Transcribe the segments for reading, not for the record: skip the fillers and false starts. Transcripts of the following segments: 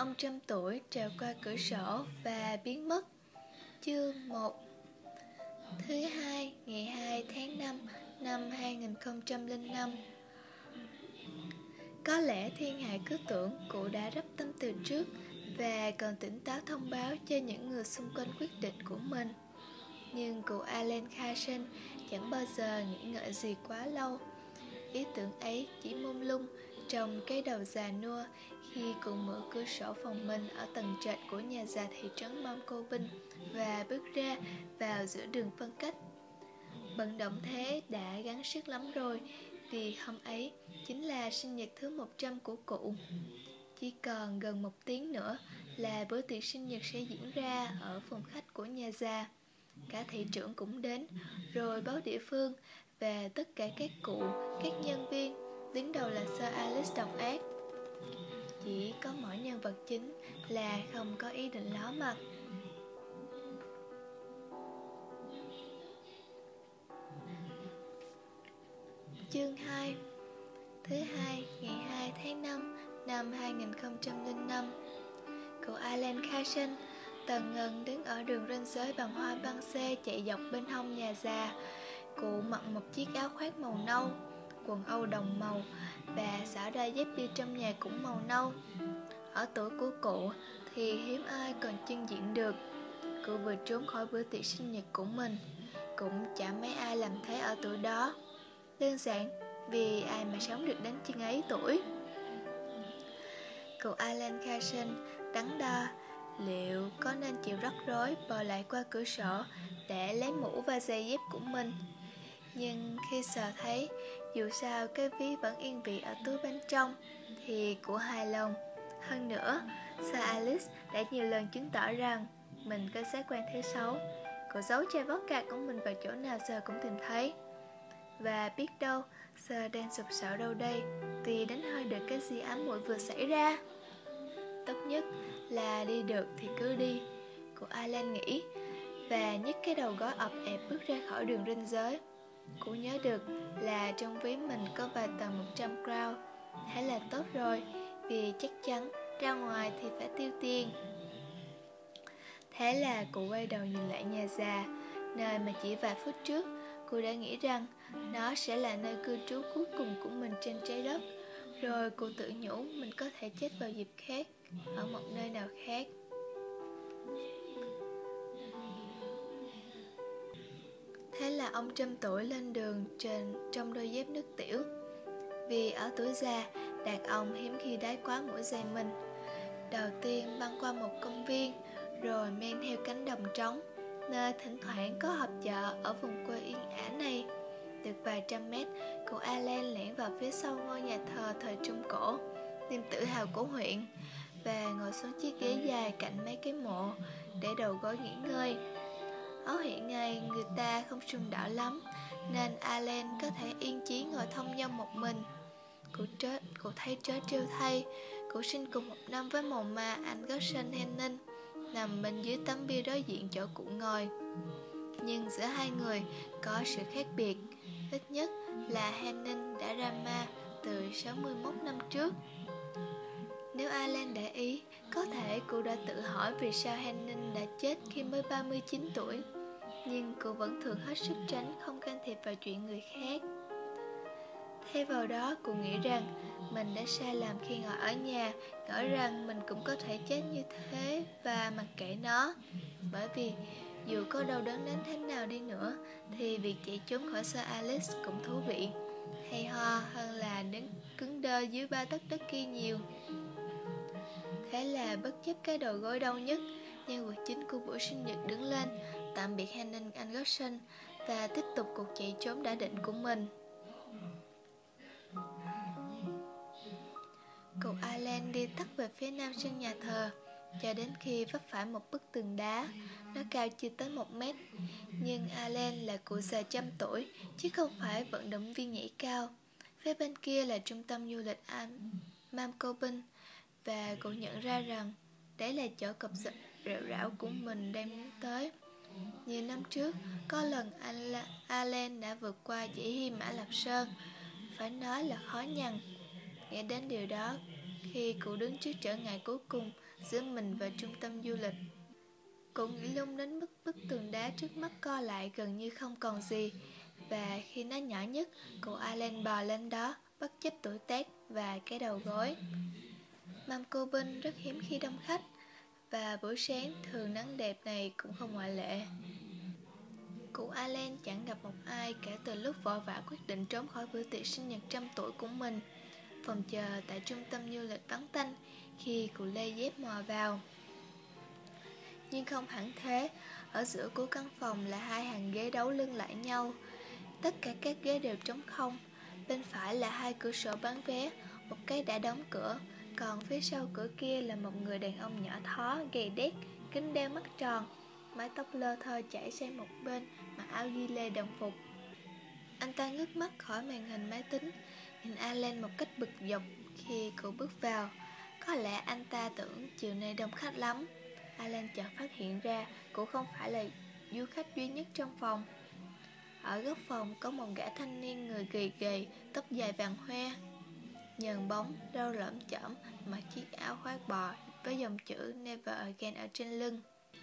Ông trăm tuổi trèo qua cửa sổ và biến mất. Chương 1. Thứ hai, ngày 2 tháng 5 năm 2005. Có lẽ thiên hạ cứ tưởng cụ đã rắp tâm từ trước và còn tỉnh táo thông báo cho những người xung quanh quyết định của mình. Nhưng cụ Alan Carson chẳng bao giờ nghĩ ngợi gì quá lâu. Ý tưởng ấy chỉ mông lung trong cái đầu già nua khi cụ mở cửa sổ phòng mình ở tầng trệt của nhà già thị trấn Mount Corbin và bước ra vào giữa đường phân cách. Vận động thế đã gắng sức lắm rồi, vì hôm ấy chính là sinh nhật thứ 100 của cụ. Chỉ còn gần 1 tiếng nữa là bữa tiệc sinh nhật sẽ diễn ra ở phòng khách của nhà già. Cả thị trưởng cũng đến, rồi báo địa phương và tất cả các cụ, các nhân viên, đứng đầu là Sir Alice độc ác. Chỉ có mỗi nhân vật chính là không có ý định ló mặt. Chương 2. Thứ hai, ngày 2 tháng 5 năm 2005. Cậu Alan Carson tần ngần đứng ở đường ranh giới bằng hoa băng xe chạy dọc bên hông nhà già. Cụ mặc một chiếc áo khoác màu nâu, quần âu đồng màu và xỏ đai dép đi trong nhà cũng màu nâu. Ở tuổi của cụ thì hiếm ai còn chưng diện được. Cụ vừa trốn khỏi bữa tiệc sinh nhật của mình, cũng chẳng mấy ai làm thế ở tuổi đó. Đơn giản vì ai mà sống được đến chừng ấy tuổi. Cậu Alan Carson đắn đo liệu có nên chịu rắc rối bò lại qua cửa sổ để lấy mũ và giày dép của mình. Nhưng khi sờ thấy dù sao cái ví vẫn yên vị ở túi bên trong thì cụ hài lòng. Hơn nữa, Sir Alice đã nhiều lần chứng tỏ rằng mình có giác quan thứ 6. Cụ giấu chai vodka của mình vào chỗ nào Sir cũng tìm thấy. Và biết đâu Sir đang sụp sạo đâu đây vì đánh hơi được cái gì ám muội vừa xảy ra. Tốt nhất là đi được thì cứ đi, cụ Alan nghĩ, và nhấc cái đầu gối ọp ẹp bước ra khỏi đường ranh giới. Cụ nhớ được là trong ví mình có vài tờ 100 crown. Thế là tốt rồi, vì chắc chắn ra ngoài thì phải tiêu tiền. Thế là cụ quay đầu nhìn lại nhà già, nơi mà chỉ vài phút trước cụ đã nghĩ rằng nó sẽ là nơi cư trú cuối cùng của mình trên trái đất. Rồi cụ tự nhủ mình có thể chết vào dịp khác, ở một nơi nào khác. Thế là ông trăm tuổi lên đường trong đôi dép nước tiểu. Vì ở tuổi già, đàn ông hiếm khi đái quá mũi giày mình. Đầu tiên băng qua một công viên, rồi men theo cánh đồng trống, nơi thỉnh thoảng có họp chợ ở vùng quê yên ả này. Được vài trăm mét, cụ Alan lẻn vào phía sau ngôi nhà thờ thời Trung Cổ, niềm tự hào của huyện, và ngồi xuống chiếc ghế dài cạnh mấy cái mộ để đầu gối nghỉ ngơi. Ở hiện ngày người ta không sùng đạo lắm, nên Alan có thể yên chí ngồi thông dong một mình. Cụ thấy trớ trêu thay, cụ sinh cùng một năm với mồ ma anh Gosson Henning, nằm bên dưới tấm bia đối diện chỗ cụ ngồi. Nhưng giữa hai người có sự khác biệt, ít nhất là Henning đã ra ma từ 61 năm trước. Nếu Alan để ý, có thể cụ đã tự hỏi vì sao Henning đã chết khi mới 39 tuổi. Nhưng cụ vẫn thường hết sức tránh không can thiệp vào chuyện người khác. Thay vào đó, cụ nghĩ rằng mình đã sai lầm khi ngồi ở nhà, ngỡ rằng mình cũng có thể chết như thế và mặc kệ nó. Bởi vì dù có đau đớn đến thế nào đi nữa, thì việc chạy trốn khỏi Sir Alice cũng thú vị, hay ho hơn là đứng cứng đơ dưới ba tấc đất kia nhiều. Thế là bất chấp cái đầu gối đau nhất, nhân vật chính của buổi sinh nhật đứng lên, tạm biệt Henning anh Gosson và tiếp tục cuộc chạy trốn đã định của mình. Cậu Alan đi tắt về phía nam sân nhà thờ, cho đến khi vấp phải một bức tường đá. Nó cao chưa tới 1 mét. Nhưng Alan là cụ già trăm tuổi, chứ không phải vận động viên nhảy cao. Phía bên kia là trung tâm du lịch Mount Corbin, và cậu nhận ra rằng đấy là chỗ cọp rệu rão của mình đang hướng tới. Nhiều năm trước, có lần Alan đã vượt qua dãy Hy Mã Lạp Sơn. Phải nói là khó nhằn. Nghĩ đến điều đó, khi cụ đứng trước trở ngại cuối cùng giữa mình và trung tâm du lịch. Cụ nghĩ lung đến mức bức tường đá trước mắt co lại gần như không còn gì. Và khi nó nhỏ nhất, cụ Allen bò lên đó, bất chấp tuổi tác và cái đầu gối. Mâm cô Binh rất hiếm khi đông khách, và buổi sáng thường nắng đẹp này cũng không ngoại lệ. Cụ Allen chẳng gặp một ai kể từ lúc vội vã quyết định trốn khỏi bữa tiệc sinh nhật 100 tuổi của mình. Phòng chờ tại trung tâm du lịch vắng tanh khi cụ lê dép mò vào. Nhưng không hẳn thế, ở giữa của căn phòng là hai hàng ghế đấu lưng lại nhau. Tất cả các ghế đều trống không. Bên phải là hai cửa sổ bán vé, một cái đã đóng cửa, còn phía sau cửa kia là một người đàn ông nhỏ thó, gầy đét, kính đeo mắt tròn, mái tóc lơ thơ chảy sang một bên, mặc áo ghi lê đồng phục. Anh ta ngước mắt khỏi màn hình máy tính, nhìn Allen một cách bực dọc khi cụ bước vào. Có lẽ anh ta tưởng chiều nay đông khách lắm. Allen chợt phát hiện ra cụ không phải là du khách duy nhất trong phòng. Ở góc phòng có một gã thanh niên người gầy gầy, tóc dài vàng hoe, nhờn bóng, râu lởm chởm, mặc chiếc áo khoác bò với dòng chữ Never Again ở trên lưng.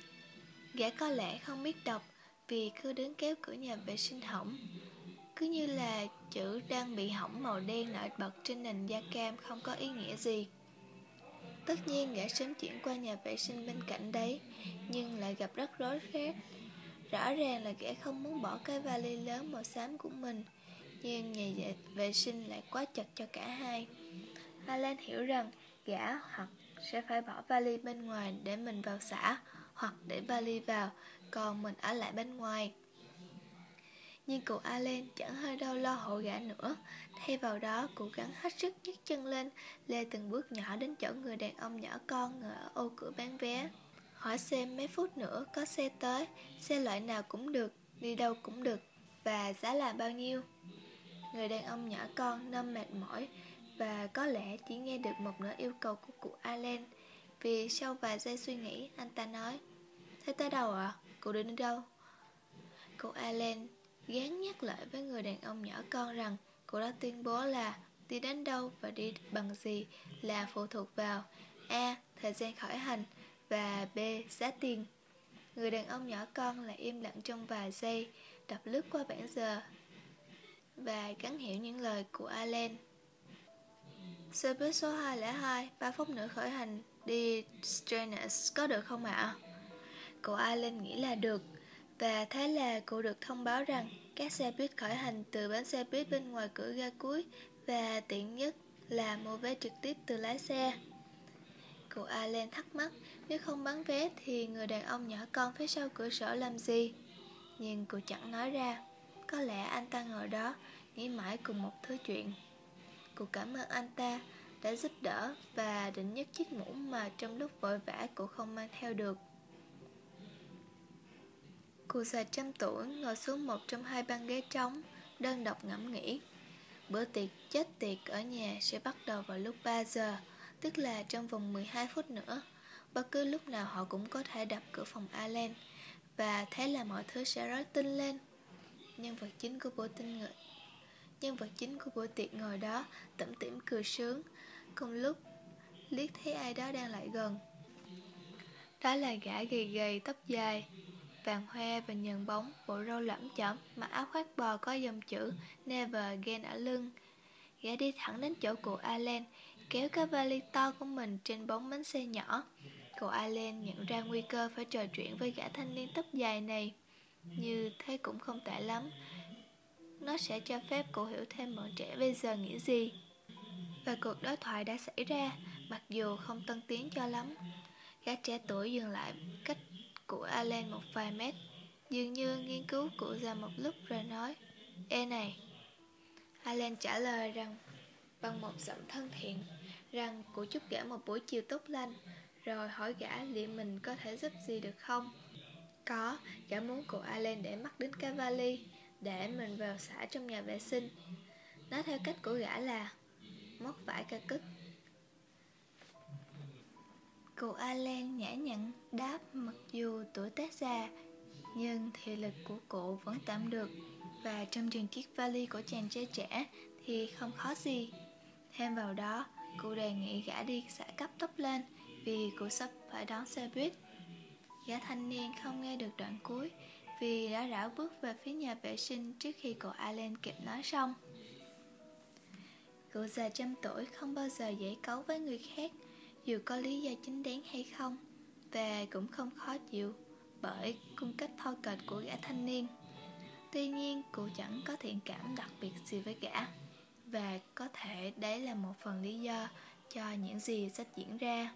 Gã có lẽ không biết đọc vì cứ đứng kéo cửa nhà vệ sinh hỏng, cứ như là chữ đang bị hỏng màu đen nổi bật trên nền da cam không có ý nghĩa gì. Tất nhiên gã sớm chuyển qua nhà vệ sinh bên cạnh đấy, nhưng lại gặp rắc rối khác. Rõ ràng là gã không muốn bỏ cái vali lớn màu xám của mình, nhưng nhà vệ sinh lại quá chật cho cả hai. Alan hiểu rằng gã hoặc sẽ phải bỏ vali bên ngoài để mình vào xả, hoặc để vali vào, còn mình ở lại bên ngoài. Nhưng cụ Alan chẳng hơi đâu lo hộ gã nữa. Thay vào đó, cụ gắng hết sức nhấc chân lên, lê từng bước nhỏ đến chỗ người đàn ông nhỏ con ngồi ở ô cửa bán vé. Hỏi xem mấy phút nữa có xe tới, xe loại nào cũng được, đi đâu cũng được, và giá là bao nhiêu. Người đàn ông nhỏ con nơm mệt mỏi, và có lẽ chỉ nghe được một nửa yêu cầu của cụ Allen. Vì sau vài giây suy nghĩ, anh ta nói: "Thế tới đâu ạ? Cụ định đi đâu?" Cụ Allen gán nhắc lại với người đàn ông nhỏ con rằng cụ đã tuyên bố là đi đến đâu và đi bằng gì là phụ thuộc vào A. Thời gian khởi hành, và B. Giá tiền. Người đàn ông nhỏ con lại im lặng trong vài giây, đọc lướt qua bảng giờ và gắn hiểu những lời của Allen. Xe buýt số 202, 3 phút nữa khởi hành đi Stranraer, có được không ạ? Cô Allen nghĩ là được, và thế là cô được thông báo rằng các xe buýt khởi hành từ bến xe buýt bên ngoài cửa ga cuối, và tiện nhất là mua vé trực tiếp từ lái xe. Cô Allen thắc mắc, nếu không bán vé thì người đàn ông nhỏ con phía sau cửa sổ làm gì? Nhưng cô chẳng nói ra. Có lẽ anh ta ngồi đó nghĩ mãi cùng một thứ chuyện. Cô cảm ơn anh ta đã giúp đỡ và định nhấc chiếc mũ mà trong lúc vội vã cô không mang theo được. Cụ già 100 tuổi ngồi xuống một trong hai băng ghế trống, đơn độc ngẫm nghĩ. Bữa tiệc chết tiệt ở nhà sẽ bắt đầu vào lúc 3 giờ, tức là trong vòng 12 phút nữa. Bất cứ lúc nào họ cũng có thể đập cửa phòng Allen, và thế là mọi thứ sẽ rối tinh lên. Nhân vật chính của buổi tiệc ngồi đó tủm tỉm cười sướng, cùng lúc liếc thấy ai đó đang lại gần. Đó là gã gầy gầy tóc dài vàng hoe và nhờn bóng, bộ râu lẫm chởm, mặc áo khoác bò có dòng chữ Never Again ở lưng. Gã đi thẳng đến chỗ cụ Allen, kéo cái vali to của mình trên bóng bánh xe nhỏ. Cụ Allen nhận ra nguy cơ phải trò chuyện với gã thanh niên tóc dài này. Như thế cũng không tệ lắm, nó sẽ cho phép cụ hiểu thêm bọn trẻ bây giờ nghĩ gì. Và cuộc đối thoại đã xảy ra, mặc dù không tân tiến cho lắm. Gã trẻ tuổi dừng lại cách cụ Allen một vài mét, dường như nghiên cứu cụ già một lúc rồi nói: "Ê này." Allen trả lời rằng bằng một giọng thân thiện rằng cụ chúc gã một buổi chiều tốt lành, rồi hỏi gã liệu mình có thể giúp gì được không. Có, gã muốn cụ Allen để mắt đến cái vali, để mình vào xả trong nhà vệ sinh. Nói theo cách của gã là móc vải ca cứt. Cụ Allen nhã nhặn đáp, mặc dù tuổi tác già, nhưng thị lực của cụ vẫn tạm được, và trong chừng chiếc vali của chàng trai trẻ thì không khó gì. Thêm vào đó, Cụ đề nghị gã đi xả cấp tốc lên vì cụ sắp phải đón xe buýt. Gã thanh niên không nghe được đoạn cuối vì đã rảo bước về phía nhà vệ sinh trước khi cô Allen kịp nói xong. Cụ già trăm tuổi không bao giờ dễ cấu với người khác, dù có lý do chính đáng hay không, và cũng không khó chịu bởi cung cách thô kệch của gã thanh niên. Tuy nhiên, cụ chẳng có thiện cảm đặc biệt gì với gã, và có thể đấy là một phần lý do cho những gì sắp diễn ra.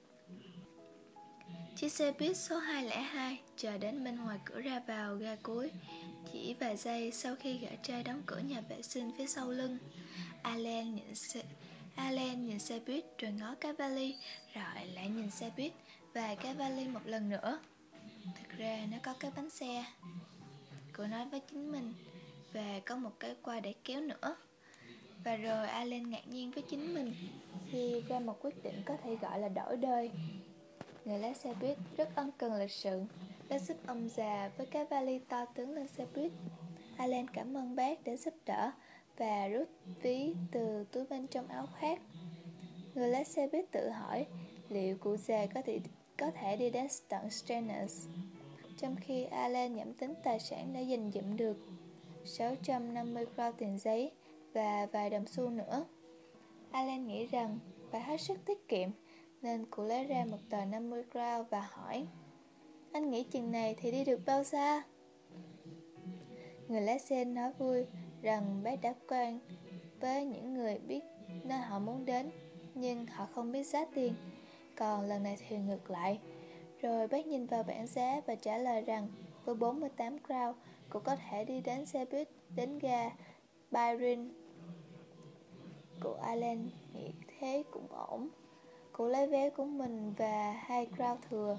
Chiếc xe buýt số 202 chờ đến bên ngoài cửa ra vào ga cuối. Chỉ vài giây sau khi gã trai đóng cửa nhà vệ sinh phía sau lưng, Allen nhìn xe buýt rồi ngó cái vali, rồi lại nhìn xe buýt và cái vali một lần nữa. Thực ra nó có cái bánh xe, cô nói với chính mình, và có một cái quai để kéo nữa. Và rồi Allen ngạc nhiên với chính mình khi ra một quyết định có thể gọi là đổi đời. Người lái xe buýt rất ân cần lịch sự đã giúp ông già với cái vali to tướng lên xe buýt. Allen cảm ơn bác đã giúp đỡ và rút ví từ túi bên trong áo khoác. Người lái xe buýt tự hỏi liệu cụ già có thể đi đến tận Stanners, trong khi Allen nhẩm tính tài sản đã dành dụm được 650 crown tiền giấy và vài đồng xu nữa. Allen nghĩ rằng phải hết sức tiết kiệm, nên cụ lấy ra một tờ 50 crown và hỏi: "Anh nghĩ chừng này thì đi được bao xa?" Người lái xe nói vui rằng bác đã quen với những người biết nơi họ muốn đến, nhưng họ không biết giá tiền. Còn lần này thì ngược lại. Rồi bác nhìn vào bảng giá và trả lời rằng với 48 crown, cụ có thể đi đến xe buýt đến ga Byron. Cụ Allen nghĩ thế cũng ổn. Cụ lấy vé của mình và 2 crown thừa.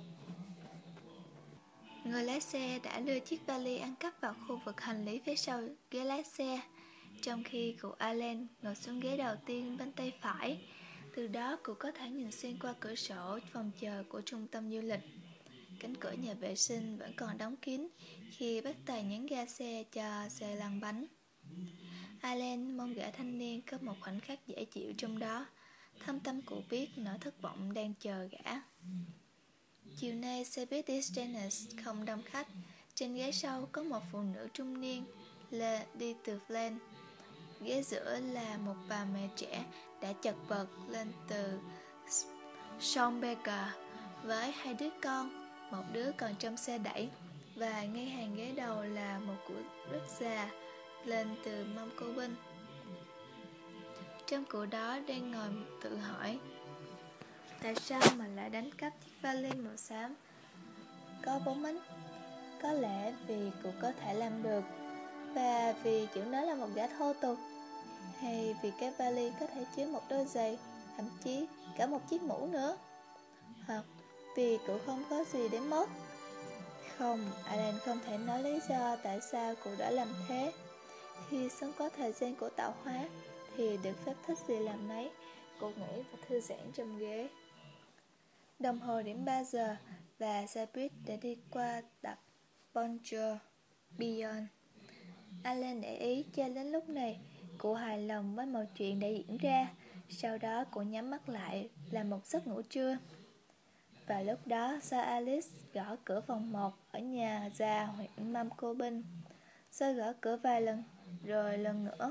Người lái xe đã đưa chiếc vali ăn cắp vào khu vực hành lý phía sau ghế lái xe, trong khi cụ Allen ngồi xuống ghế đầu tiên bên tay phải. Từ đó cụ có thể nhìn xuyên qua cửa sổ phòng chờ của trung tâm du lịch. Cánh cửa nhà vệ sinh vẫn còn đóng kín khi bác tài nhấn ga xe cho xe lăn bánh. Allen mong gã thanh niên có một khoảnh khắc dễ chịu trong đó. Thâm tâm cụ biết nỗi thất vọng đang chờ gã. Chiều nay xe buýt đi Stanners không đông khách. Trên ghế sau có một phụ nữ trung niên đi từ Flan. Ghế giữa là một bà mẹ trẻ đã chật vật lên từ Schomberger với 2 đứa con, một đứa còn trong xe đẩy, và ngay hàng ghế đầu là một cụ rất già lên từ Mount Corbin. Trong cụ đó đang ngồi tự hỏi tại sao mà lại đánh cắp chiếc vali màu xám có 4 bánh. Có lẽ vì cụ có thể làm được, và vì kiểu nó là một gã thô tục, hay vì cái vali có thể chứa một đôi giày, thậm chí cả một chiếc mũ nữa, hoặc vì cụ không có gì để mất. Không, Alan không thể nói lý do tại sao cụ đã làm thế. Khi sống có thời gian của tạo hóa thì được phép thích gì làm nấy, cụ nghĩ và thư giãn trong ghế. Đồng hồ điểm 3 giờ và xe buýt đã đi qua đập Bonjour Beyond. Alan để ý cho đến lúc này cụ hài lòng với mọi chuyện đã diễn ra. Sau đó cụ nhắm mắt lại làm một giấc ngủ trưa. Và lúc đó Sir Alice gõ cửa phòng 1 ở nhà già huyện Mount Corbin. Sir gõ cửa vài lần, rồi lần nữa.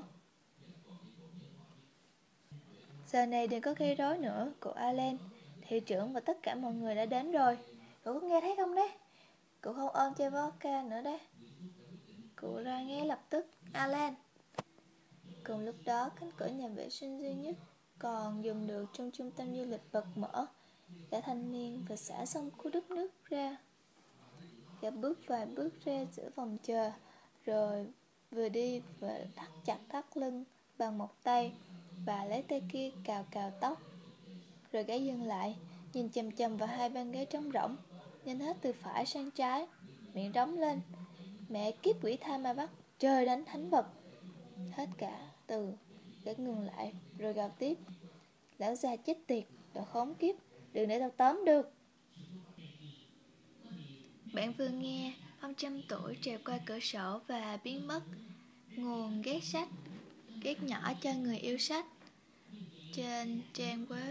Giờ này đừng có gây rối nữa, cụ Alan. Thị trưởng và tất cả mọi người đã đến rồi. Cụ có nghe thấy không đấy? Cụ không ôm chai vodka nữa đấy. Cụ ra nghe lập tức. Alan. Cùng lúc đó, cánh cửa nhà vệ sinh duy nhất còn dùng được trong trung tâm du lịch bật mở. Gã thanh niên vừa xả xong cú đúp nước ra. Gã bước vài bước ra giữa phòng chờ, rồi vừa đi vừa chặt thắt lưng bằng một tay và lấy tay kia cào cào tóc. Rồi gã dừng lại, nhìn chằm chằm vào hai bên ghế trống rỗng, nhìn hết từ phải sang trái, miệng rống lên: "Mẹ kiếp quỷ tha ma bắt, trời đánh thánh vật!" Hết cả từ, gã ngừng lại, rồi gào tiếp: "Lão già chết tiệt, đồ khốn kiếp, đừng để tao tóm được!" Bạn vừa nghe ông trăm tuổi trèo qua cửa sổ và biến mất. Nguồn ghét sách, ghét nhỏ cho người yêu sách. trên trang web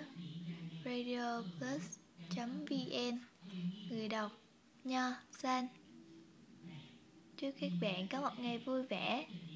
radioplus.vn. Người đọc Nho San. Chúc các bạn có một ngày vui vẻ.